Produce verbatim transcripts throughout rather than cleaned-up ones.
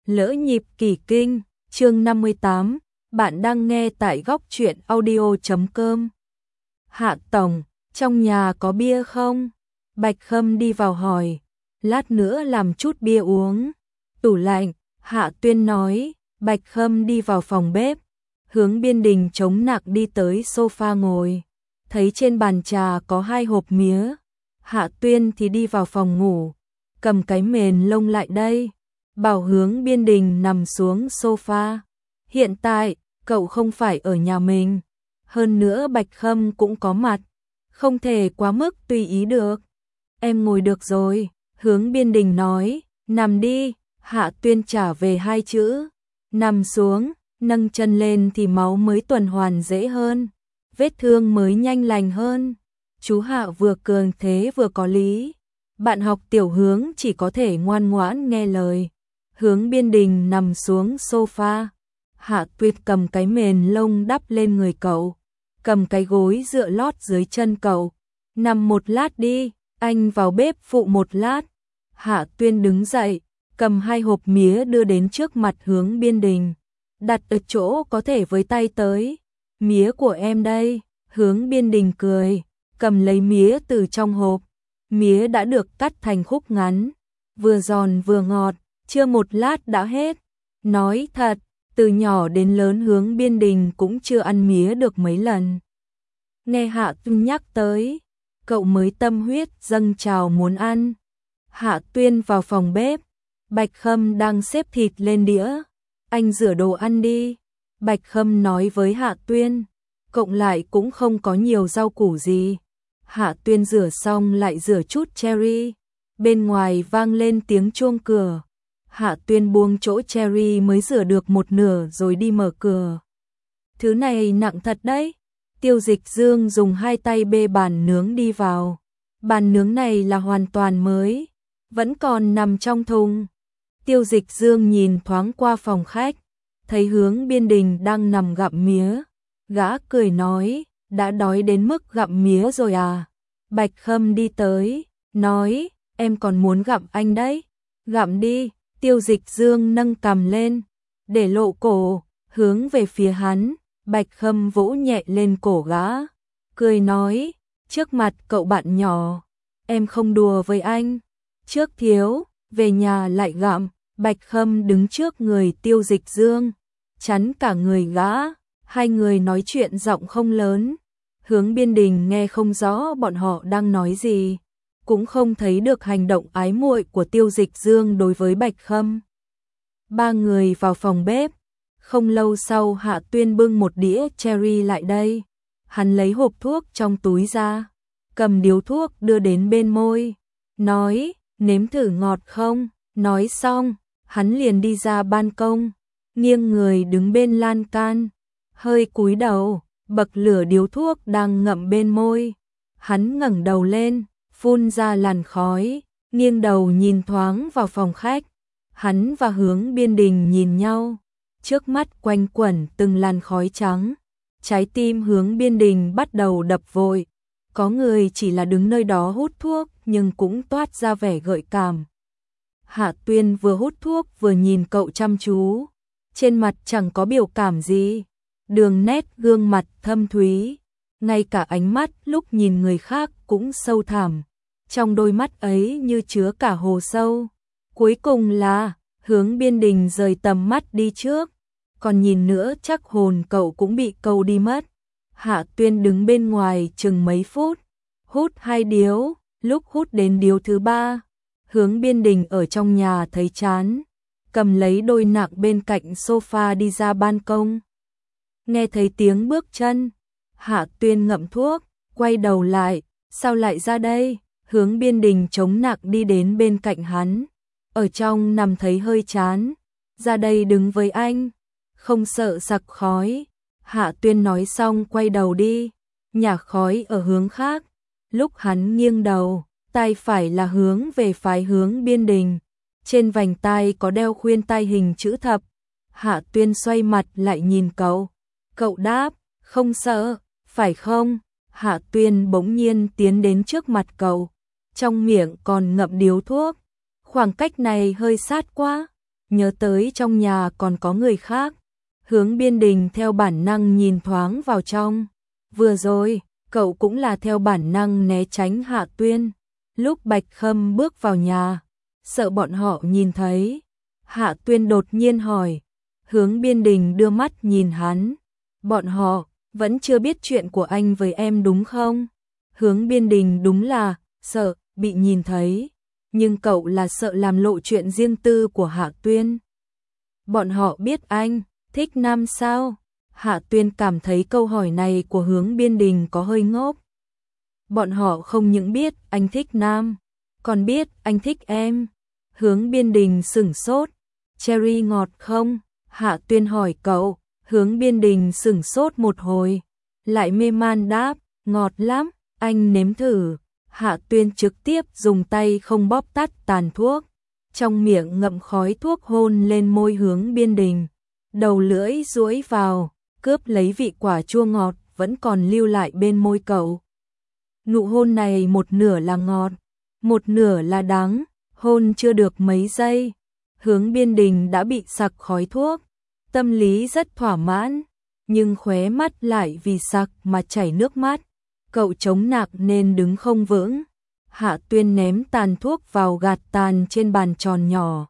Lỡ nhịp kỳ kinh, chương năm mươi tám, bạn đang nghe tại góc truyện audio chấm com. Hạ tổng, trong nhà có bia không? Bạch Khâm đi vào hỏi, lát nữa làm chút bia uống. Tủ lạnh, Hạ Tuyên nói. Bạch Khâm đi vào phòng bếp, Hướng Biên Đình chống nạc đi tới sofa ngồi, thấy trên bàn trà có hai hộp mía. Hạ Tuyên thì đi vào phòng ngủ, cầm cái mền lông lại đây, bảo Hướng Biên Đình nằm xuống sofa. Hiện tại, cậu không phải ở nhà mình, hơn nữa Bạch Khâm cũng có mặt, không thể quá mức tùy ý được. Em ngồi được rồi, Hướng Biên Đình nói, nằm đi. Hạ Tuyên trả về hai chữ, nằm xuống, nâng chân lên thì máu mới tuần hoàn dễ hơn, vết thương mới nhanh lành hơn. Chú Hạ vừa cường thế vừa có lý, bạn học tiểu Hướng chỉ có thể ngoan ngoãn nghe lời. Hướng Biên Đình nằm xuống sofa, Hạ Tuyên cầm cái mền lông đắp lên người cậu, cầm cái gối dựa lót dưới chân cậu. Nằm một lát đi, anh vào bếp phụ một lát. Hạ Tuyên đứng dậy, cầm hai hộp mía đưa đến trước mặt Hướng Biên Đình, đặt ở chỗ có thể với tay tới. Mía của em đây. Hướng Biên Đình cười, cầm lấy mía từ trong hộp. Mía đã được cắt thành khúc ngắn, vừa giòn vừa ngọt, chưa một lát đã hết. Nói thật, từ nhỏ đến lớn Hướng Biên Đình cũng chưa ăn mía được mấy lần. Nghe Hạ Tuyên nhắc tới, cậu mới tâm huyết dâng trào muốn ăn. Hạ Tuyên vào phòng bếp, Bạch Khâm đang xếp thịt lên đĩa. Anh rửa đồ ăn đi. Bạch Khâm nói với Hạ Tuyên, cộng lại cũng không có nhiều rau củ gì. Hạ Tuyên rửa xong lại rửa chút cherry. Bên ngoài vang lên tiếng chuông cửa. Hạ Tuyên buông chỗ cherry mới rửa được một nửa rồi đi mở cửa. Thứ này nặng thật đấy. Tiêu Dịch Dương dùng hai tay bê bàn nướng đi vào. Bàn nướng này là hoàn toàn mới, vẫn còn nằm trong thùng. Tiêu Dịch Dương nhìn thoáng qua phòng khách, thấy Hướng Biên Đình đang nằm gặm mía. Gã cười nói, đã đói đến mức gặm mía rồi à? Bạch Khâm đi tới, nói, em còn muốn gặm anh đấy. Gặm đi. Tiêu Dịch Dương nâng cằm lên, để lộ cổ, hướng về phía hắn. Bạch Khâm vỗ nhẹ lên cổ gã, cười nói, trước mặt cậu bạn nhỏ, em không đùa với anh. Trước thiếu, về nhà lại gặm. Bạch Khâm đứng trước người Tiêu Dịch Dương, chắn cả người gã. Hai người nói chuyện giọng không lớn, Hướng Biên Đình nghe không rõ bọn họ đang nói gì, cũng không thấy được hành động ái muội của Tiêu Dịch Dương đối với Bạch Khâm. Ba người vào phòng bếp, không lâu sau Hạ Tuyên bưng một đĩa cherry lại đây. Hắn lấy hộp thuốc trong túi ra, cầm điếu thuốc đưa đến bên môi, nói, nếm thử ngọt không? Nói xong, hắn liền đi ra ban công, nghiêng người đứng bên lan can, hơi cúi đầu, bậc lửa điếu thuốc đang ngậm bên môi. Hắn ngẩng đầu lên, phun ra làn khói, nghiêng đầu nhìn thoáng vào phòng khách. Hắn và Hướng Biên Đình nhìn nhau, trước mắt quanh quẩn từng làn khói trắng. Trái tim Hướng Biên Đình bắt đầu đập vội. Có người chỉ là đứng nơi đó hút thuốc nhưng cũng toát ra vẻ gợi cảm. Hạ Tuyên vừa hút thuốc vừa nhìn cậu chăm chú, trên mặt chẳng có biểu cảm gì, đường nét gương mặt thâm thúy, ngay cả ánh mắt lúc nhìn người khác cũng sâu thẳm, trong đôi mắt ấy như chứa cả hồ sâu. Cuối cùng là, Hướng Biên Đình rời tầm mắt đi trước, còn nhìn nữa chắc hồn cậu cũng bị câu đi mất. Hạ Tuyên đứng bên ngoài chừng mấy phút, hút hai điếu, lúc hút đến điếu thứ ba, Hướng Biên Đình ở trong nhà thấy chán, cầm lấy đôi nạng bên cạnh sofa đi ra ban công. Nghe thấy tiếng bước chân, Hạ Tuyên ngậm thuốc, quay đầu lại, sao lại ra đây? Hướng Biên Đình chống nạng đi đến bên cạnh hắn, ở trong nằm thấy hơi chán, ra đây đứng với anh, không sợ sặc khói. Hạ Tuyên nói xong quay đầu đi, nhả khói ở hướng khác. Lúc hắn nghiêng đầu, tai phải là hướng về phái Hướng Biên Đình, trên vành tai có đeo khuyên tai hình chữ thập. Hạ Tuyên xoay mặt lại nhìn cậu, cậu đáp, không sợ, phải không? Hạ Tuyên bỗng nhiên tiến đến trước mặt cậu, trong miệng còn ngậm điếu thuốc, khoảng cách này hơi sát quá. nhớ tới trong nhà còn có người khác. Hướng Biên Đình theo bản năng nhìn thoáng vào trong. Vừa rồi, cậu cũng là theo bản năng né tránh Hạ Tuyên. Lúc Bạch Khâm bước vào nhà, sợ bọn họ nhìn thấy. Hạ Tuyên đột nhiên hỏi. Hướng Biên Đình đưa mắt nhìn hắn. Bọn họ vẫn chưa biết chuyện của anh với em đúng không? Hướng Biên Đình đúng là sợ bị nhìn thấy, nhưng cậu là sợ làm lộ chuyện riêng tư của Hạ Tuyên. Bọn họ biết anh thích nam sao? Hạ Tuyên cảm thấy câu hỏi này của Hướng Biên Đình có hơi ngốc. Bọn họ không những biết anh thích nam, còn biết anh thích em. Hướng Biên Đình sửng sốt. Cherry ngọt không? Hạ Tuyên hỏi cậu. Hướng Biên Đình sửng sốt một hồi, lại mê man đáp, ngọt lắm, anh nếm thử. Hạ Tuyên trực tiếp dùng tay không bóp tắt tàn thuốc, trong miệng ngậm khói thuốc hôn lên môi Hướng Biên Đình, đầu lưỡi duỗi vào, cướp lấy vị quả chua ngọt vẫn còn lưu lại bên môi cậu. Nụ hôn này một nửa là ngọt, một nửa là đắng, hôn chưa được mấy giây, Hướng Biên Đình đã bị sặc khói thuốc. Tâm lý rất thỏa mãn, nhưng khóe mắt lại vì sặc mà chảy nước mắt. Cậu chống nạc nên đứng không vững. Hạ Tuyên ném tàn thuốc vào gạt tàn trên bàn tròn nhỏ.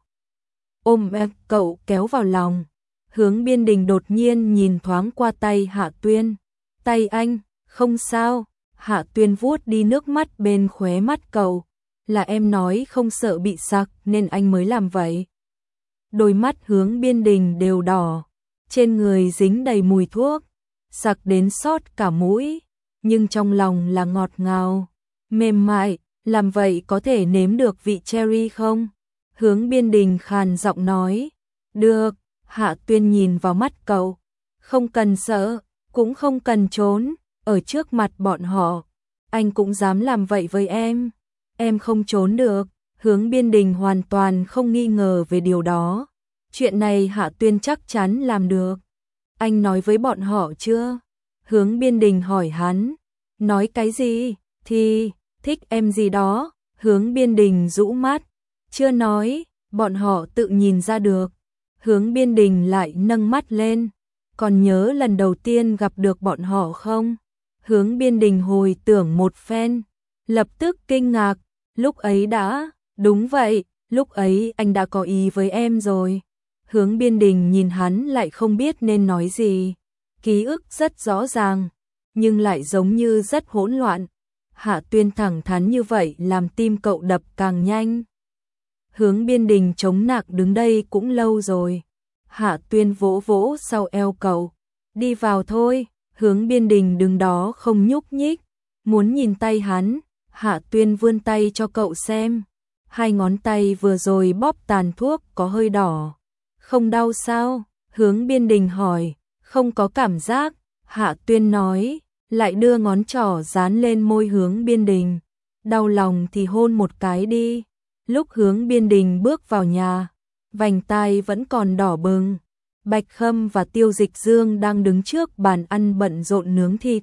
Ôm ép cậu kéo vào lòng. Hướng Biên Đình đột nhiên nhìn thoáng qua tay Hạ Tuyên. Tay anh, không sao. Hạ Tuyên vuốt đi nước mắt bên khóe mắt cậu. Là em nói không sợ bị sặc nên anh mới làm vậy. Đôi mắt Hướng Biên Đình đều đỏ, trên người dính đầy mùi thuốc, sặc đến sót cả mũi, nhưng trong lòng là ngọt ngào, mềm mại, làm vậy có thể nếm được vị cherry không? Hướng Biên Đình khàn giọng nói, được. Hạ Tuyên nhìn vào mắt cậu, không cần sợ, cũng không cần trốn, ở trước mặt bọn họ, anh cũng dám làm vậy với em, em không trốn được. Hướng Biên Đình hoàn toàn không nghi ngờ về điều đó. Chuyện này Hạ Tuyên chắc chắn làm được. Anh nói với bọn họ chưa? Hướng Biên Đình hỏi hắn. Nói cái gì? Thì, thích em gì đó. Hướng Biên Đình rũ mắt. Chưa nói, bọn họ tự nhìn ra được. Hướng Biên Đình lại nâng mắt lên. Còn nhớ lần đầu tiên gặp được bọn họ không? Hướng Biên Đình hồi tưởng một phen. Lập tức kinh ngạc. Lúc ấy đã... Đúng vậy, lúc ấy anh đã có ý với em rồi. Hướng Biên Đình nhìn hắn lại không biết nên nói gì. Ký ức rất rõ ràng, nhưng lại giống như rất hỗn loạn. Hạ Tuyên thẳng thắn như vậy làm tim cậu đập càng nhanh. Hướng Biên Đình chống nạc đứng đây cũng lâu rồi. Hạ Tuyên vỗ vỗ sau eo cậu. Đi vào thôi. Hướng Biên Đình đứng đó không nhúc nhích. Muốn nhìn tay hắn. Hạ Tuyên vươn tay cho cậu xem. Hai ngón tay vừa rồi bóp tàn thuốc có hơi đỏ. Không đau sao? Hướng Biên Đình hỏi. Không có cảm giác. Hạ Tuyên nói. Lại đưa ngón trỏ dán lên môi Hướng Biên Đình. Đau lòng thì hôn một cái đi. Lúc Hướng Biên Đình bước vào nhà, vành tai vẫn còn đỏ bừng. Bạch Khâm và Tiêu Dịch Dương đang đứng trước bàn ăn bận rộn nướng thịt.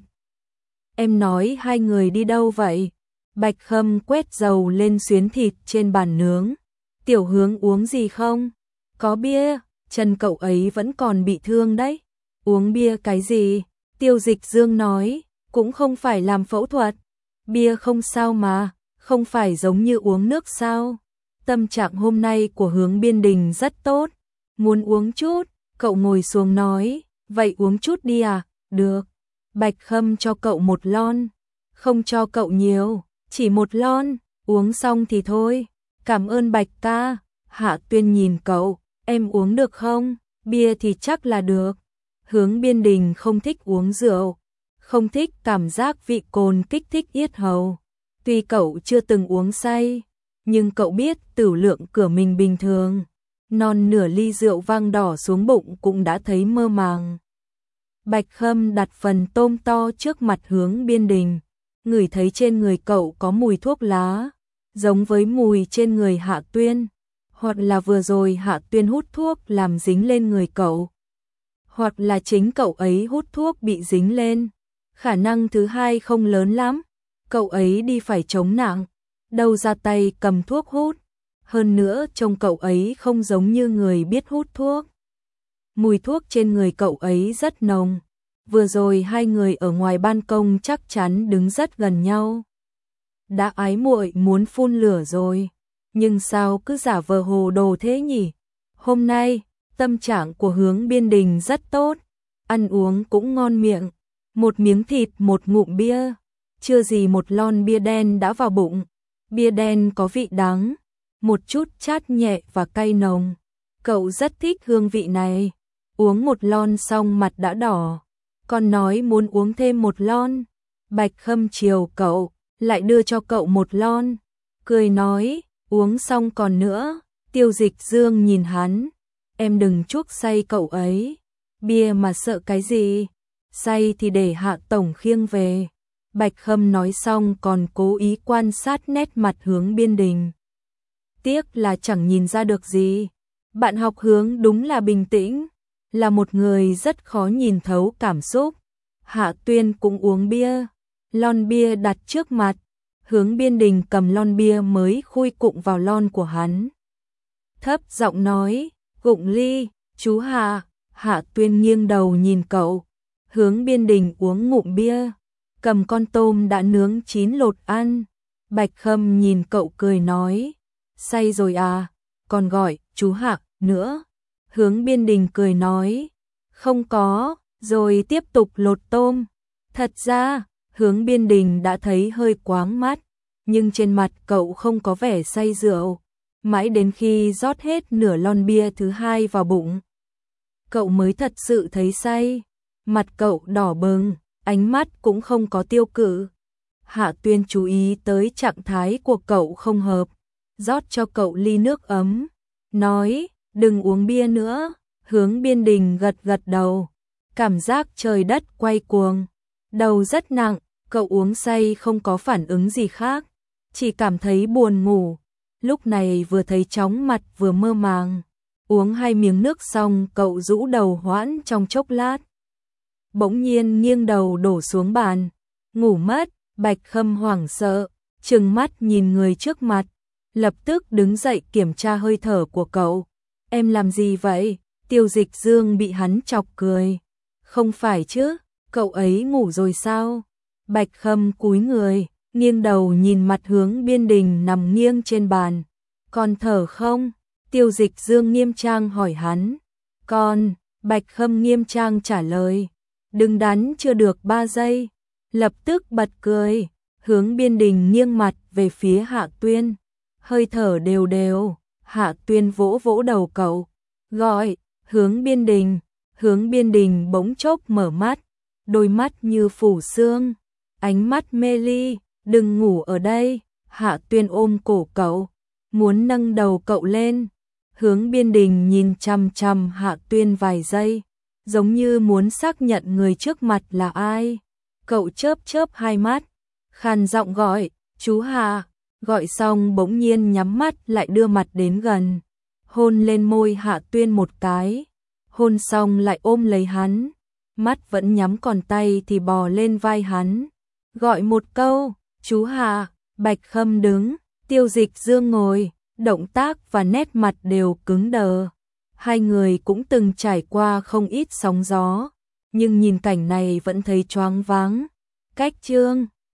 Em nói hai người đi đâu vậy? Bạch Khâm quét dầu lên xuyến thịt trên bàn nướng. Tiểu Hướng uống gì không? Có bia, chân cậu ấy vẫn còn bị thương đấy. Uống bia cái gì? Tiêu Dịch Dương nói, cũng không phải làm phẫu thuật. Bia không sao mà, không phải giống như uống nước sao? Tâm trạng hôm nay của Hướng Biên Đình rất tốt. Muốn uống chút, cậu ngồi xuống nói, vậy uống chút đi à? Được. Bạch Khâm cho cậu một lon. Không cho cậu nhiều, chỉ một lon, uống xong thì thôi. Cảm ơn Bạch ca. Hạ Tuyên nhìn cậu, em uống được không? Bia thì chắc là được. Hướng Biên Đình không thích uống rượu, không thích cảm giác vị cồn kích thích yết hầu. Tuy cậu chưa từng uống say, nhưng cậu biết tửu lượng của mình bình thường. Non nửa ly rượu vang đỏ xuống bụng cũng đã thấy mơ màng. Bạch Khâm đặt phần tôm to trước mặt Hướng Biên Đình, ngửi thấy trên người cậu có mùi thuốc lá, giống với mùi trên người Hạ Tuyên, hoặc là vừa rồi Hạ Tuyên hút thuốc làm dính lên người cậu, hoặc là chính cậu ấy hút thuốc bị dính lên. Khả năng thứ hai không lớn lắm, cậu ấy đi phải chống nặng, đâu ra tay cầm thuốc hút. hơn nữa trông cậu ấy không giống như người biết hút thuốc. Mùi thuốc trên người cậu ấy rất nồng. Vừa rồi hai người ở ngoài ban công chắc chắn đứng rất gần nhau. Đã ái muội muốn phun lửa rồi, nhưng sao cứ giả vờ hồ đồ thế nhỉ? Hôm nay, tâm trạng của Hướng Biên Đình rất tốt, ăn uống cũng ngon miệng, một miếng thịt một ngụm bia, chưa gì một lon bia đen đã vào bụng. Bia đen có vị đắng, một chút chát nhẹ và cay nồng. Cậu rất thích hương vị này. Uống một lon xong mặt đã đỏ, còn nói muốn uống thêm một lon. Bạch Khâm chiều cậu, lại đưa cho cậu một lon, cười nói, uống xong còn nữa. Tiêu Dịch Dương nhìn hắn, em đừng chuốc say cậu ấy, bia mà sợ cái gì, say thì để Hạ tổng khiêng về. Bạch Khâm nói xong còn cố ý quan sát nét mặt Hướng Biên Đình. Tiếc là chẳng nhìn ra được gì. Bạn học Hướng đúng là bình tĩnh, là một người rất khó nhìn thấu cảm xúc. Hạ Tuyên cũng uống bia, lon bia đặt trước mặt. Hướng Biên Đình cầm lon bia mới khui cụng vào lon của hắn. Thấp giọng nói, cụng ly, chú Hạ. Hạ Tuyên nghiêng đầu nhìn cậu. Hướng Biên Đình uống ngụm bia, cầm con tôm đã nướng chín lột ăn. Bạch Khâm nhìn cậu cười nói, say rồi à, còn gọi chú Hạ nữa. Hướng Biên Đình cười nói, không có, rồi tiếp tục lột tôm. Thật ra, Hướng Biên Đình đã thấy hơi quáng mắt, nhưng trên mặt cậu không có vẻ say rượu. Mãi đến khi rót hết nửa lon bia thứ hai vào bụng, cậu mới thật sự thấy say. Mặt cậu đỏ bừng, ánh mắt cũng không có tiêu cự. Hạ Tuyên chú ý tới trạng thái của cậu không hợp, rót cho cậu ly nước ấm, nói, đừng uống bia nữa. Hướng Biên Đình gật gật đầu, cảm giác trời đất quay cuồng, đầu rất nặng. Cậu uống say không có phản ứng gì khác, chỉ cảm thấy buồn ngủ. Lúc này vừa thấy chóng mặt vừa mơ màng. Uống hai miếng nước xong cậu rũ đầu hoãn trong chốc lát, bỗng nhiên nghiêng đầu đổ xuống bàn, ngủ mất. Bạch Khâm hoảng sợ, trừng mắt nhìn người trước mặt, lập tức đứng dậy kiểm tra hơi thở của cậu. Em làm gì vậy? Tiêu Dịch Dương bị hắn chọc cười. Không phải chứ, cậu ấy ngủ rồi sao? Bạch Khâm cúi người, nghiêng đầu nhìn mặt Hướng Biên Đình nằm nghiêng trên bàn. Còn thở không? Tiêu Dịch Dương nghiêm trang hỏi hắn. Còn, Bạch Khâm nghiêm trang trả lời. Đừng đắn chưa được ba giây. Lập tức bật cười. Hướng Biên Đình nghiêng mặt về phía Hạ Tuyên, hơi thở đều đều. Hạ Tuyên vỗ vỗ đầu cậu, gọi, Hướng Biên Đình. Hướng Biên Đình bỗng chốc mở mắt, đôi mắt như phủ sương, ánh mắt mê ly. Đừng ngủ ở đây. Hạ Tuyên ôm cổ cậu, muốn nâng đầu cậu lên. Hướng Biên Đình nhìn chằm chằm Hạ Tuyên vài giây, giống như muốn xác nhận người trước mặt là ai. Cậu chớp chớp hai mắt, khàn giọng gọi, chú Hạ. Gọi xong bỗng nhiên nhắm mắt lại đưa mặt đến gần, hôn lên môi Hạ Tuyên một cái. Hôn xong lại ôm lấy hắn, mắt vẫn nhắm còn tay thì bò lên vai hắn, gọi một câu, chú Hạ. Bạch Khâm đứng, Tiêu Dịch Dương ngồi, động tác và nét mặt đều cứng đờ. Hai người cũng từng trải qua không ít sóng gió, nhưng nhìn cảnh này vẫn thấy choáng váng. Cách chương